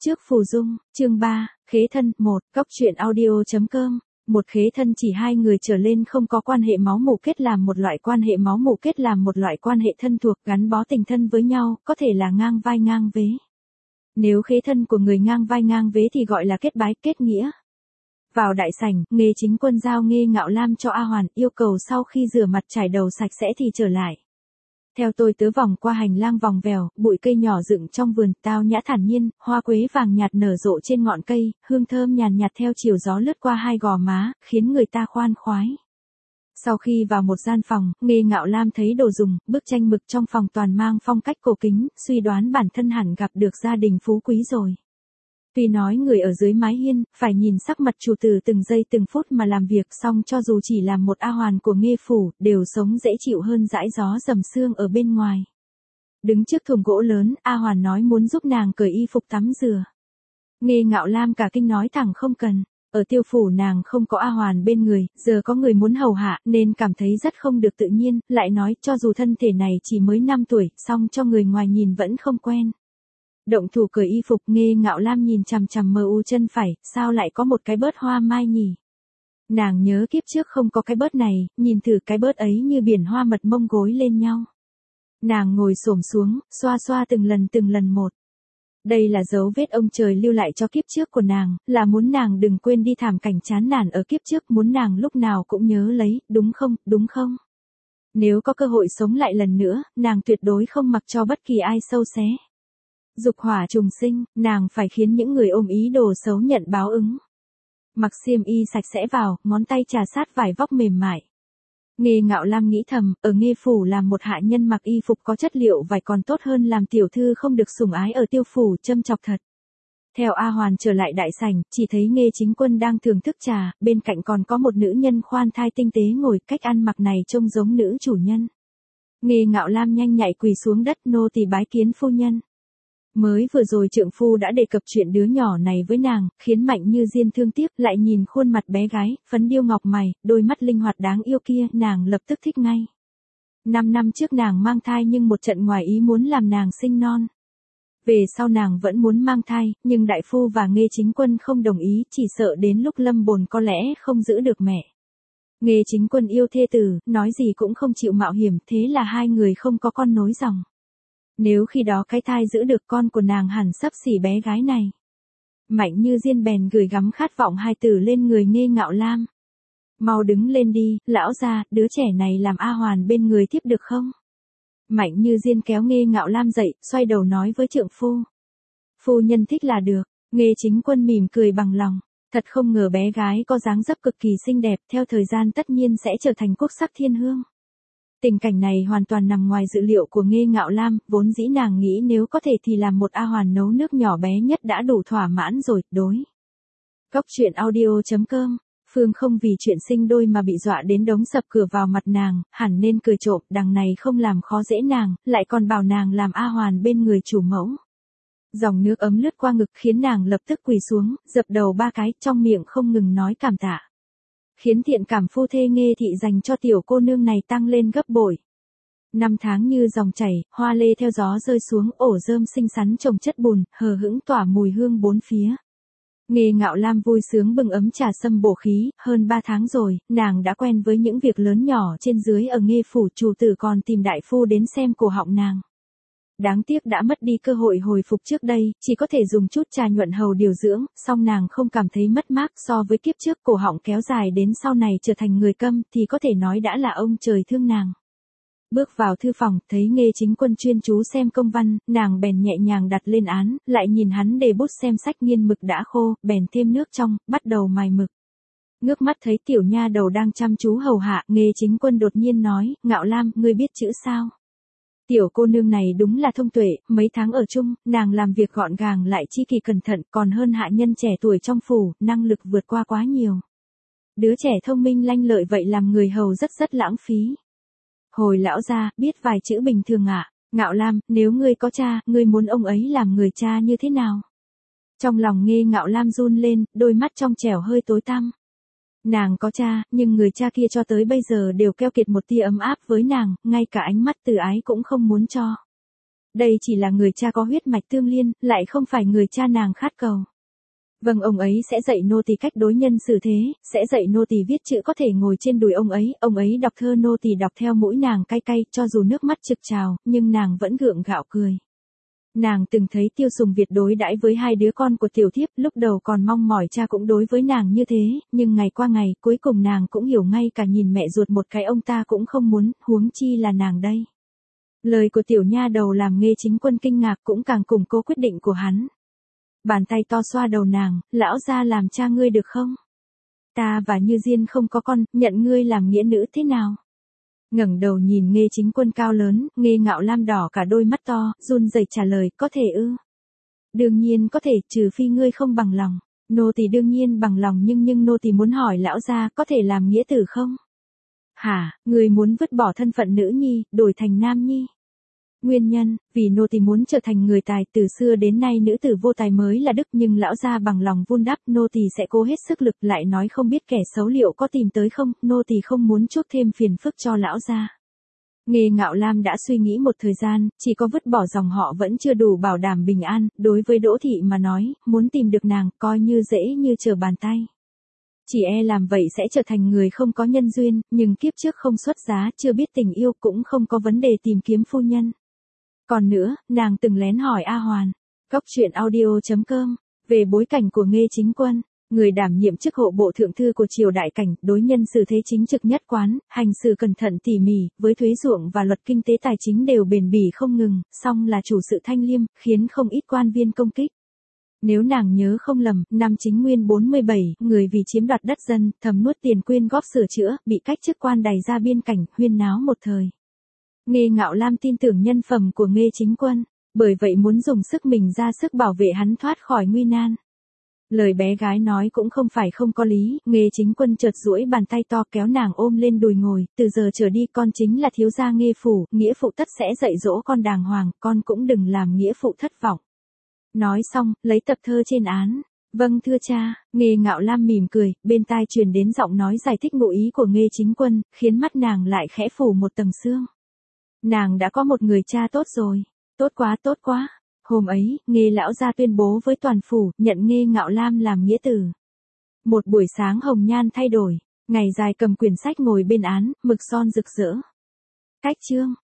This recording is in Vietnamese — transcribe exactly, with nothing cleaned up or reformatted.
Kiếp trước phù dung, chương ba, khế thân, một, góc truyện audio.com. Một khế thân chỉ hai người trở lên không có quan hệ máu mủ kết làm một loại quan hệ máu mủ kết làm một loại quan hệ thân thuộc gắn bó tình thân với nhau, có thể là ngang vai ngang vế. Nếu khế thân của người ngang vai ngang vế thì gọi là kết bái, kết nghĩa. Vào đại sảnh, Nghê Chính Quân giao Nghê Ngạo Lam cho A Hoàn, yêu cầu sau khi rửa mặt trải đầu sạch sẽ thì trở lại. Theo tôi tớ vòng qua hành lang vòng vèo, bụi cây nhỏ dựng trong vườn, tao nhã thản nhiên, hoa quế vàng nhạt nở rộ trên ngọn cây, hương thơm nhàn nhạt theo chiều gió lướt qua hai gò má, khiến người ta khoan khoái. Sau khi vào một gian phòng, Nghê Ngạo Lam thấy đồ dùng, bức tranh mực trong phòng toàn mang phong cách cổ kính, suy đoán bản thân hẳn gặp được gia đình phú quý rồi. Tuy nói người ở dưới mái hiên, phải nhìn sắc mặt chủ tử từng giây từng phút mà làm việc, xong cho dù chỉ là một A Hoàn của Nghê phủ, đều sống dễ chịu hơn dãi gió dầm sương ở bên ngoài. Đứng trước thùng gỗ lớn, A Hoàn nói muốn giúp nàng cởi y phục tắm rửa. Nghê Ngạo Lam cả kinh nói thẳng không cần. Ở Tiêu phủ nàng không có A Hoàn bên người, giờ có người muốn hầu hạ nên cảm thấy rất không được tự nhiên, lại nói cho dù thân thể này chỉ mới năm tuổi, song cho người ngoài nhìn vẫn không quen. Động thủ cởi y phục, Nghê Ngạo Lam nhìn chằm chằm mờ u chân phải, sao lại có một cái bớt hoa mai nhỉ? Nàng nhớ kiếp trước không có cái bớt này, nhìn thử cái bớt ấy như biển hoa mật mông gối lên nhau. Nàng ngồi xổm xuống, xoa xoa từng lần từng lần một. Đây là dấu vết ông trời lưu lại cho kiếp trước của nàng, là muốn nàng đừng quên đi thảm cảnh chán nản ở kiếp trước, muốn nàng lúc nào cũng nhớ lấy, đúng không, đúng không? Nếu có cơ hội sống lại lần nữa, nàng tuyệt đối không mặc cho bất kỳ ai sâu xé. Dục hỏa trùng sinh, nàng phải khiến những người ôm ý đồ xấu nhận báo ứng. Mặc xiêm y sạch sẽ vào, ngón tay trà sát vải vóc mềm mại. Nghê Ngạo Lam nghĩ thầm, ở Nghê phủ làm một hạ nhân mặc y phục có chất liệu vải còn tốt hơn làm tiểu thư không được sủng ái ở Tiêu phủ, châm chọc thật. Theo A Hoàn trở lại đại sảnh, chỉ thấy Nghê Chính Quân đang thưởng thức trà, bên cạnh còn có một nữ nhân khoan thai tinh tế ngồi, cách ăn mặc này trông giống nữ chủ nhân. Nghê Ngạo Lam nhanh nhạy quỳ xuống đất, nô tỳ bái kiến phu nhân. Mới vừa rồi trượng phu đã đề cập chuyện đứa nhỏ này với nàng, khiến Mạnh Như Diên thương tiếc, lại nhìn khuôn mặt bé gái, phấn điêu ngọc mày, đôi mắt linh hoạt đáng yêu kia, nàng lập tức thích ngay. Năm năm trước nàng mang thai nhưng một trận ngoài ý muốn làm nàng sinh non. Về sau nàng vẫn muốn mang thai, nhưng đại phu và Nghê Chính Quân không đồng ý, chỉ sợ đến lúc lâm bồn có lẽ không giữ được mẹ. Nghê Chính Quân yêu thê tử, nói gì cũng không chịu mạo hiểm, thế là hai người không có con nối dòng. Nếu khi đó cái thai giữ được con của nàng hẳn xấp xỉ bé gái này. Mạnh Như Diên bèn gửi gắm khát vọng hai tử lên người Nghê Ngạo Lam. Mau đứng lên đi, lão gia, đứa trẻ này làm A Hoàn bên người tiếp được không? Mạnh Như Diên kéo Nghê Ngạo Lam dậy, xoay đầu nói với trượng phu. Phu nhân thích là được. Nghê Chính Quân mỉm cười bằng lòng. Thật không ngờ bé gái có dáng dấp cực kỳ xinh đẹp, theo thời gian tất nhiên sẽ trở thành quốc sắc thiên hương. Tình cảnh này hoàn toàn nằm ngoài dự liệu của Nghê Ngạo Lam, vốn dĩ nàng nghĩ nếu có thể thì làm một A Hoàn nấu nước nhỏ bé nhất đã đủ thỏa mãn rồi, đối. Góc truyện audio.com, Phương không vì chuyện sinh đôi mà bị dọa đến đống sập cửa vào mặt nàng, hẳn nên cười trộm, đằng này không làm khó dễ nàng, lại còn bảo nàng làm A Hoàn bên người chủ mẫu. Dòng nước ấm lướt qua ngực khiến nàng lập tức quỳ xuống, dập đầu ba cái, trong miệng không ngừng nói cảm tạ. Khiến thiện cảm phu thê Nghê thị dành cho tiểu cô nương này tăng lên gấp bội. Năm tháng như dòng chảy, hoa lê theo gió rơi xuống, ổ rơm xinh xắn trồng chất bùn, hờ hững tỏa mùi hương bốn phía. Nghê Ngạo Lam vui sướng bưng ấm trà sâm bổ khí, hơn ba tháng rồi, nàng đã quen với những việc lớn nhỏ trên dưới ở Nghê phủ, chủ tử còn tìm đại phu đến xem cổ họng nàng. Đáng tiếc đã mất đi cơ hội hồi phục trước đây, chỉ có thể dùng chút trà nhuận hầu điều dưỡng, song nàng không cảm thấy mất mát so với kiếp trước cổ họng kéo dài đến sau này trở thành người câm thì có thể nói đã là ông trời thương nàng. Bước vào thư phòng, thấy Nghê Chính Quân chuyên chú xem công văn, nàng bèn nhẹ nhàng đặt lên án, lại nhìn hắn đề bút xem sách nghiên mực đã khô, bèn thêm nước trong, bắt đầu mài mực. Ngước mắt thấy tiểu nha đầu đang chăm chú hầu hạ, Nghê Chính Quân đột nhiên nói, Ngạo Lam, ngươi biết chữ sao? Tiểu cô nương này đúng là thông tuệ, mấy tháng ở chung, nàng làm việc gọn gàng lại chi kỳ cẩn thận, còn hơn hạ nhân trẻ tuổi trong phủ, năng lực vượt qua quá nhiều. Đứa trẻ thông minh lanh lợi vậy làm người hầu rất rất lãng phí. Hồi lão gia, biết vài chữ bình thường ạ. À? Ngạo Lam, nếu ngươi có cha, ngươi muốn ông ấy làm người cha như thế nào? Trong lòng Nghê Ngạo Lam run lên, đôi mắt trong trẻo hơi tối tăm. Nàng có cha, nhưng người cha kia cho tới bây giờ đều keo kiệt một tia ấm áp với nàng, ngay cả ánh mắt từ ái cũng không muốn cho. đây chỉ là người cha có huyết mạch tương liên, lại không phải người cha nàng khát cầu. Vâng, ông ấy sẽ dạy nô tỳ cách đối nhân xử thế, sẽ dạy nô tỳ viết chữ có thể ngồi trên đùi ông ấy, ông ấy đọc thơ nô tỳ đọc theo mũi nàng cay cay, cho dù nước mắt trực trào, nhưng nàng vẫn gượng gạo cười. Nàng từng thấy Tiêu Sùng Việt đối đãi với hai đứa con của tiểu thiếp, lúc đầu còn mong mỏi cha cũng đối với nàng như thế, nhưng ngày qua ngày, cuối cùng nàng cũng hiểu ngay cả nhìn mẹ ruột một cái ông ta cũng không muốn, huống chi là nàng đây. Lời của tiểu nha đầu làm Nghê Chính Quân kinh ngạc cũng càng củng cố quyết định của hắn. Bàn tay to xoa đầu nàng, lão gia làm cha ngươi được không? Ta và Như Diên không có con, nhận ngươi làm nghĩa nữ thế nào? Ngẩng đầu nhìn Nghê Chính Quân cao lớn, Nghê Ngạo Lam đỏ cả đôi mắt to, run rẩy trả lời, có thể ư? Đương nhiên có thể, trừ phi ngươi không bằng lòng. Nô tỳ đương nhiên bằng lòng, nhưng nhưng nô tỳ muốn hỏi lão gia có thể làm nghĩa tử không? Hả, ngươi muốn vứt bỏ thân phận nữ nhi, đổi thành nam nhi? Nguyên nhân, vì nô tỳ muốn trở thành người tài, từ xưa đến nay nữ tử vô tài mới là đức, nhưng lão gia bằng lòng vun đắp, nô tỳ sẽ cố hết sức lực, lại nói không biết kẻ xấu liệu có tìm tới không, nô tỳ không muốn chuốc thêm phiền phức cho lão gia. Nghê Ngạo Lam đã suy nghĩ một thời gian, chỉ có vứt bỏ dòng họ vẫn chưa đủ bảo đảm bình an, đối với Đỗ thị mà nói, muốn tìm được nàng, coi như dễ như trở bàn tay. Chỉ e làm vậy sẽ trở thành người không có nhân duyên, nhưng kiếp trước không xuất giá, chưa biết tình yêu cũng không có vấn đề tìm kiếm phu nhân. Còn nữa, nàng từng lén hỏi A Hoàn, góc truyện audio chấm com, về bối cảnh của Nghê Chính Quân, người đảm nhiệm chức hộ bộ thượng thư của triều đại Cảnh, đối nhân xử thế chính trực nhất quán, hành xử cẩn thận tỉ mỉ, với thuế ruộng và luật kinh tế tài chính đều bền bỉ không ngừng, song là chủ sự thanh liêm, khiến không ít quan viên công kích. Nếu nàng nhớ không lầm, năm Chính Nguyên bốn mươi bảy, người vì chiếm đoạt đất dân, thầm nuốt tiền quyên góp sửa chữa, bị cách chức quan đày ra biên cảnh, huyên náo một thời. Nghê Ngạo Lam tin tưởng nhân phẩm của Nghê Chính Quân, bởi vậy muốn dùng sức mình ra sức bảo vệ hắn thoát khỏi nguy nan. Lời bé gái nói cũng không phải không có lý, Nghê Chính Quân chợt duỗi bàn tay to kéo nàng ôm lên đùi ngồi, từ giờ trở đi con chính là thiếu gia Nghê phủ, nghĩa phụ tất sẽ dạy dỗ con đàng hoàng, con cũng đừng làm nghĩa phụ thất vọng. Nói xong, lấy tập thơ trên án. Vâng thưa cha, Nghê Ngạo Lam mỉm cười, bên tai truyền đến giọng nói giải thích ngụ ý của Nghê Chính Quân, khiến mắt nàng lại khẽ phủ một tầng sương. Nàng đã có một người cha tốt rồi, tốt quá tốt quá. Hôm ấy, Nghê lão gia tuyên bố với toàn phủ, nhận Nghê Ngạo Lam làm nghĩa tử. Một buổi sáng hồng nhan thay đổi, ngày dài cầm quyển sách ngồi bên án, mực son rực rỡ. Cách chương